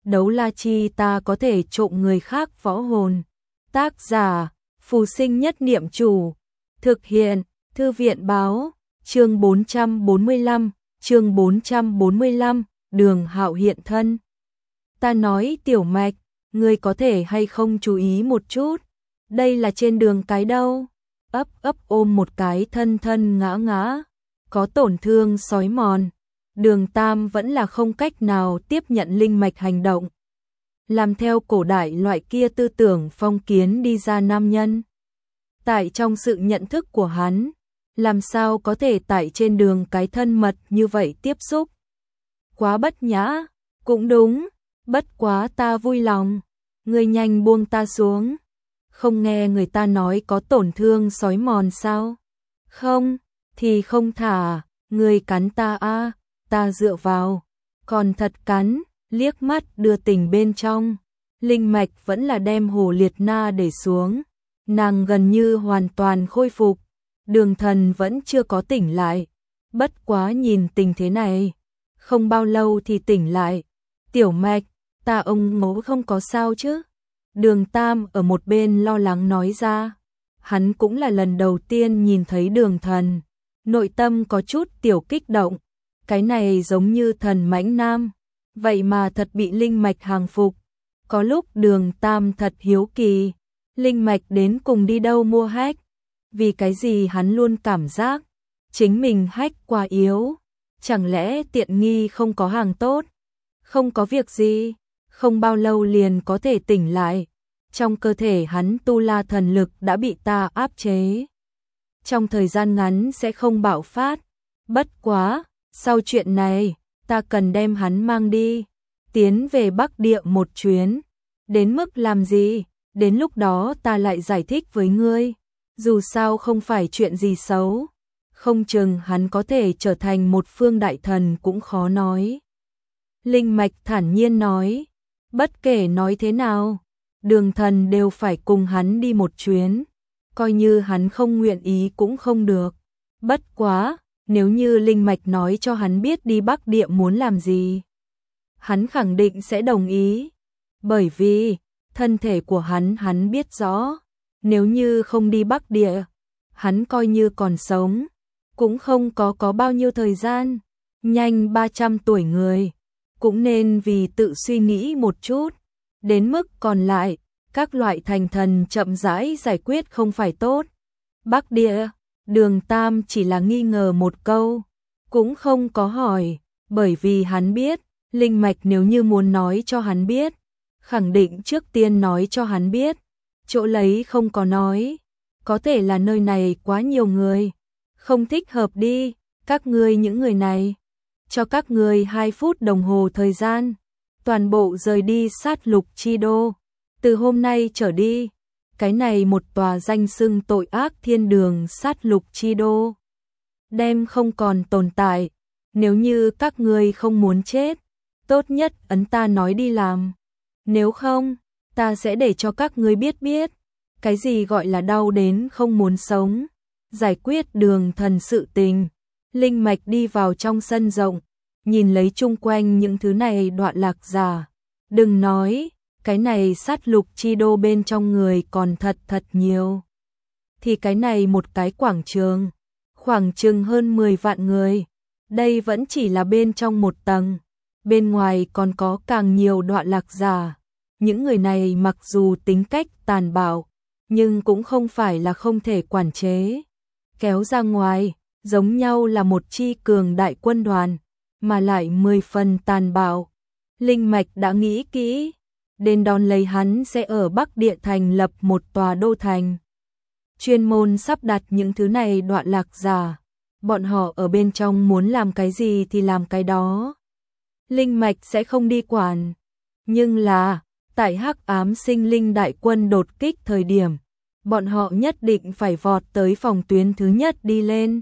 đấu la chi ta có thể trộm người khác võ hồn. Tác giả, Phù Sinh Nhất Niệm Chủ. Thực hiện, Thư viện Báo. Chương 445, Đường Hạo hiện thân. Ta nói Tiểu Mạch, ngươi có thể hay không chú ý một chút, đây là trên đường cái đâu. Ấp ôm một cái thân thân ngã ngã, có tổn thương sói mòn. Đường Tam vẫn là không cách nào tiếp nhận linh mạch hành động. Làm theo cổ đại loại kia tư tưởng phong kiến đi ra nam nhân. Tại trong sự nhận thức của hắn, làm sao có thể tại trên đường cái thân mật như vậy tiếp xúc. Quá bất nhã, cũng đúng, bất quá ta vui lòng. Ngươi nhanh buông ta xuống. Không nghe người ta nói có tổn thương sói mòn sao? Không, thì không thả, ngươi cắn ta a, ta dựa vào. Còn thật cắn, liếc mắt đưa tình bên trong. Linh mạch vẫn là đem Hồ Liệt Na để xuống. Nàng gần như hoàn toàn khôi phục. Đường Thần vẫn chưa có tỉnh lại. Bất quá nhìn tình thế này, không bao lâu thì tỉnh lại. Tiểu Mạch, ta ông ngố không có sao chứ? Đường Tam ở một bên lo lắng nói ra. Hắn cũng là lần đầu tiên nhìn thấy Đường Thần, nội tâm có chút tiểu kích động. Cái này giống như thần mãnh nam, vậy mà thật bị linh mạch hàng phục. Có lúc Đường Tam thật hiếu kỳ, linh mạch đến cùng đi đâu mua hack? Vì cái gì hắn luôn cảm giác chính mình hack quá yếu? Chẳng lẽ tiện nghi không có hàng tốt? Không có việc gì, không bao lâu liền có thể tỉnh lại. Trong cơ thể hắn tu la thần lực đã bị ta áp chế. Trong thời gian ngắn sẽ không bạo phát. Bất quá, sau chuyện này, ta cần đem hắn mang đi, tiến về Bắc Địa một chuyến. Đến mức làm gì? Đến lúc đó ta lại giải thích với ngươi. Dù sao không phải chuyện gì xấu. Không chừng hắn có thể trở thành một phương đại thần cũng khó nói. Linh mạch thản nhiên nói. Bất kể nói thế nào, Đường Thần đều phải cùng hắn đi một chuyến. Coi như hắn không nguyện ý cũng không được. Bất quá, nếu như linh mạch nói cho hắn biết đi Bắc Địa muốn làm gì, hắn khẳng định sẽ đồng ý. Bởi vì, thân thể của hắn biết rõ. Nếu như không đi Bắc Địa, hắn coi như còn sống, cũng không có bao nhiêu thời gian. Nhanh 300 tuổi người, cũng nên vì tự suy nghĩ một chút. Đến mức còn lại, các loại thành thần chậm rãi giải quyết không phải tốt. Bắc Địa, Đường Tam chỉ là nghi ngờ một câu, cũng không có hỏi, bởi vì hắn biết, linh mạch nếu như muốn nói cho hắn biết, khẳng định trước tiên nói cho hắn biết. Chỗ lấy không có nói, có thể là nơi này quá nhiều người, không thích hợp đi, các ngươi những người này. Cho các ngươi 2 phút đồng hồ thời gian, toàn bộ rời đi sát lục chi đô. Từ hôm nay trở đi, cái này một tòa danh xưng tội ác thiên đường sát lục chi đô đem không còn tồn tại. Nếu như các ngươi không muốn chết, tốt nhất ấn ta nói đi làm. Nếu không, ta sẽ để cho các ngươi biết cái gì gọi là đau đến không muốn sống. Giải quyết Đường Thần sự tình, linh mạch đi vào trong sân rộng, nhìn lấy chung quanh những thứ này đoạn lạc giả. Đừng nói, cái này sát lục chi đô bên trong người còn thật nhiều. Thì cái này một cái quảng trường, khoảng chừng hơn 10 vạn người. Đây vẫn chỉ là bên trong một tầng, bên ngoài còn có càng nhiều đoạn lạc giả. Những người này mặc dù tính cách tàn bạo, nhưng cũng không phải là không thể quản chế. Kéo ra ngoài, giống nhau là một chi cường đại quân đoàn, mà lại 10 phần tàn bạo. Linh mạch đã nghĩ kỹ, đến đón lấy hắn sẽ ở Bắc Địa thành lập một tòa đô thành. Chuyên môn sắp đặt những thứ này đoạn lạc giả. Bọn họ ở bên trong muốn làm cái gì thì làm cái đó. Linh mạch sẽ không đi quản. Nhưng là, tại Hắc Ám Sinh Linh đại quân đột kích thời điểm, bọn họ nhất định phải vọt tới phòng tuyến thứ nhất đi lên.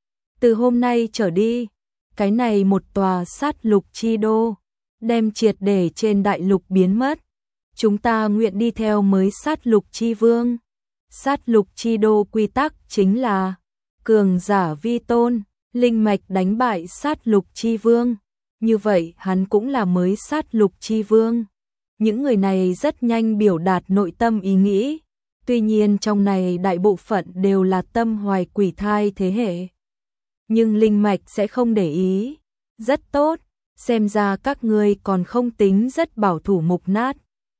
Từ hôm nay trở đi, cái này một tòa sát lục chi đô, đem triệt để trên đại lục biến mất. Chúng ta nguyện đi theo mới sát lục chi vương. Sát lục chi đô quy tắc chính là cường giả vi tôn, linh mạch đánh bại sát lục chi vương. Như vậy hắn cũng là mới sát lục chi vương. những người này rất nhanh biểu đạt nội tâm ý nghĩ. Tuy nhiên trong này đại bộ phận đều là tâm hoài quỷ thai thế hệ. Nhưng linh mạch sẽ không để ý. Rất tốt, xem ra các ngươi còn không tính rất bảo thủ mục nát.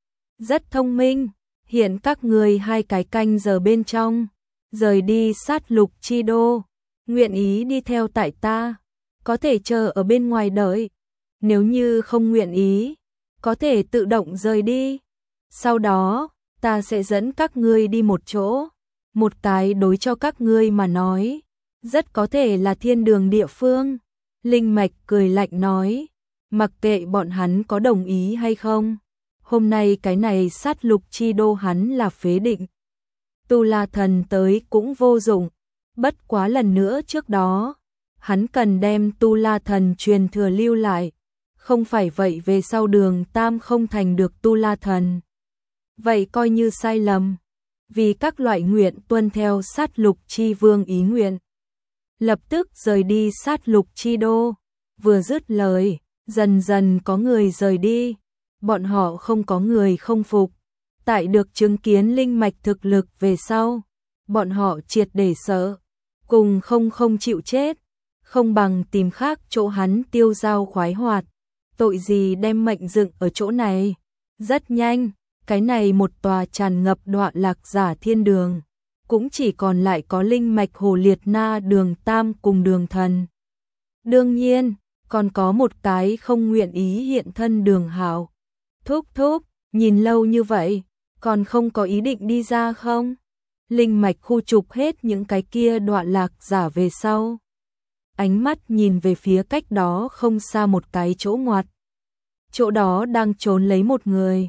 Rất thông minh, hiện các ngươi 2 cái canh giờ bên trong, rời đi sát lục chi đô, nguyện ý đi theo tại ta, có thể chờ ở bên ngoài đợi. Nếu như không nguyện ý, có thể tự động rời đi. Sau đó, ta sẽ dẫn các ngươi đi một chỗ, một cái đối cho các ngươi mà nói, rất có thể là thiên đường địa phương. Linh mạch cười lạnh nói, mặc kệ bọn hắn có đồng ý hay không, hôm nay cái này sát lục chi đô hắn là phế định. Tu La Thần tới cũng vô dụng, bất quá lần nữa trước đó, hắn cần đem Tu La Thần truyền thừa lưu lại, không phải vậy về sau Đường Tam không thành được Tu La Thần. Vậy coi như sai lầm, vì các loại nguyện tuân theo sát lục chi vương ý nguyện. Lập tức rời đi sát lục chi đô, vừa dứt lời, dần dần có người rời đi, bọn họ không có người không phục. Tại được chứng kiến linh mạch thực lực về sau, bọn họ triệt để sợ, cùng không chịu chết, không bằng tìm khác chỗ hắn tiêu dao khoái hoạt, tội gì đem mệnh dựng ở chỗ này. Rất nhanh, cái này một tòa tràn ngập đoạn lạc giả thiên đường, cũng chỉ còn lại có linh mạch Hồ Liệt Na Đường Tam cùng Đường Thần. Đương nhiên, còn có một cái không nguyện ý hiện thân Đường Hạo. Thúc thúc, nhìn lâu như vậy, còn không có ý định đi ra không? Linh mạch khu trục hết những cái kia đoạn lạc giả về sau. Ánh mắt nhìn về phía cách đó không xa một cái chỗ ngoặt. Chỗ đó đang trốn lấy một người.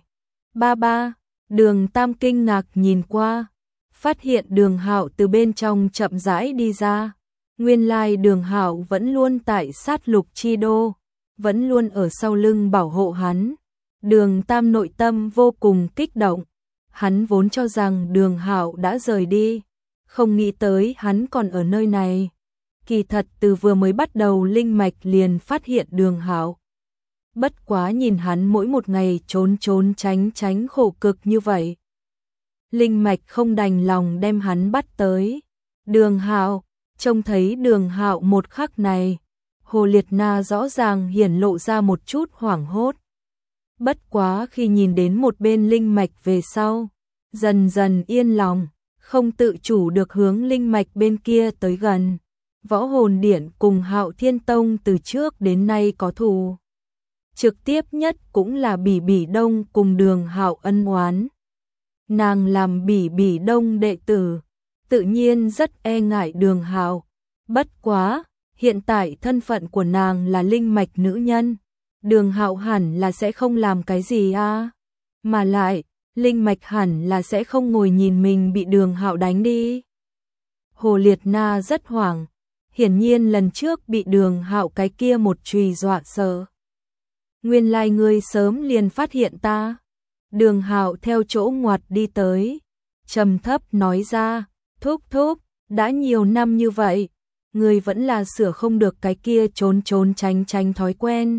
Ba, Đường Tam kinh ngạc nhìn qua, phát hiện Đường Hạo từ bên trong chậm rãi đi ra. Nguyên lai Đường Hạo vẫn luôn tại sát lục chi đô, vẫn luôn ở sau lưng bảo hộ hắn. Đường Tam nội tâm vô cùng kích động, hắn vốn cho rằng Đường Hạo đã rời đi, không nghĩ tới hắn còn ở nơi này. Kỳ thật từ vừa mới bắt đầu linh mạch liền phát hiện Đường Hạo. Bất quá nhìn hắn mỗi một ngày trốn tránh khổ cực như vậy, linh mạch không đành lòng đem hắn bắt tới. Đường Hạo, trông thấy Đường Hạo một khắc này, Hồ Liệt Na rõ ràng hiển lộ ra một chút hoảng hốt. Bất quá khi nhìn đến một bên linh mạch về sau, dần dần yên lòng, không tự chủ được hướng linh mạch bên kia tới gần. Võ Hồn Điện cùng Hạo Thiên Tông từ trước đến nay có thù. Trực tiếp nhất cũng là Bỉ Bỉ Đông cùng Đường Hạo ân oán. Nàng làm Bỉ Bỉ Đông đệ tử, tự nhiên rất e ngại Đường Hạo. Bất quá, hiện tại thân phận của nàng là linh mạch nữ nhân, Đường Hạo hẳn là sẽ không làm cái gì à? Mà lại, linh mạch hẳn là sẽ không ngồi nhìn mình bị Đường Hạo đánh đi. Hồ Liệt Na rất hoảng, hiển nhiên lần trước bị Đường Hạo cái kia một chùy dọa sợ. Nguyên lai ngươi sớm liền phát hiện ta. Đường Hạo theo chỗ ngoặt đi tới, trầm thấp nói ra, thúc, đã nhiều năm như vậy, ngươi vẫn là sửa không được cái kia trốn tránh thói quen.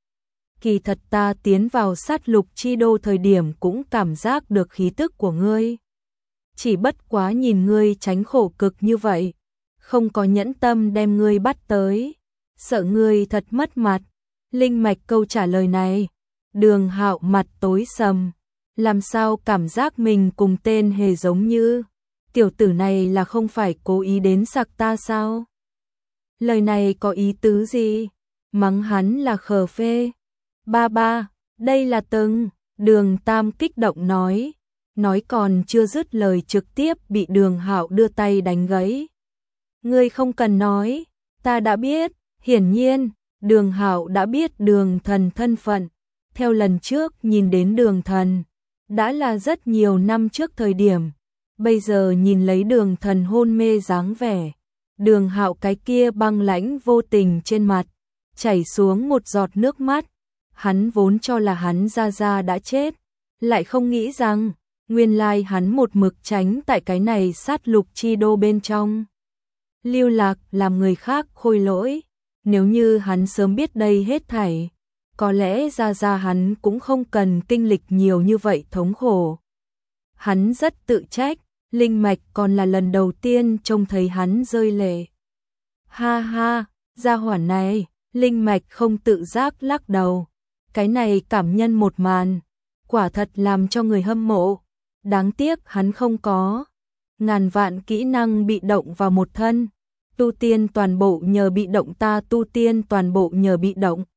Kỳ thật ta tiến vào sát lục chi đô thời điểm cũng cảm giác được khí tức của ngươi. Chỉ bất quá nhìn ngươi tránh khổ cực như vậy, không có nhẫn tâm đem ngươi bắt tới, sợ ngươi thật mất mặt. Linh mạch câu trả lời này, Đường Hạo mặt tối sầm, làm sao cảm giác mình cùng tên hề giống như, tiểu tử này là không phải cố ý đến sặc ta sao? Lời này có ý tứ gì? Mắng hắn là khờ phê. Ba, đây là từng, Đường Tam kích động nói còn chưa dứt lời trực tiếp bị Đường Hạo đưa tay đánh gãy. Ngươi không cần nói, ta đã biết. Hiển nhiên, Đường Hạo đã biết Đường Thần thân phận, theo lần trước nhìn đến Đường Thần, đã là rất nhiều năm trước thời điểm, bây giờ nhìn lấy Đường Thần hôn mê dáng vẻ, Đường Hạo cái kia băng lãnh vô tình trên mặt, chảy xuống một giọt nước mắt, hắn vốn cho là hắn ra đã chết, lại không nghĩ rằng, nguyên lai hắn một mực tránh tại cái này sát lục chi đô bên trong. Lưu lạc làm người khác khôi lỗi. Nếu như hắn sớm biết đây hết thảy, có lẽ ra hắn cũng không cần kinh lịch nhiều như vậy thống khổ. Hắn rất tự trách, Linh Mạch còn là lần đầu tiên trông thấy hắn rơi lệ. Ha ha, gia hỏa này, Linh Mạch không tự giác lắc đầu. Cái này cảm nhân một màn, quả thật làm cho người hâm mộ. Đáng tiếc hắn không có ngàn vạn kỹ năng bị động vào một thân. Tu tiên toàn bộ nhờ bị động, ta tu tiên toàn bộ nhờ bị động.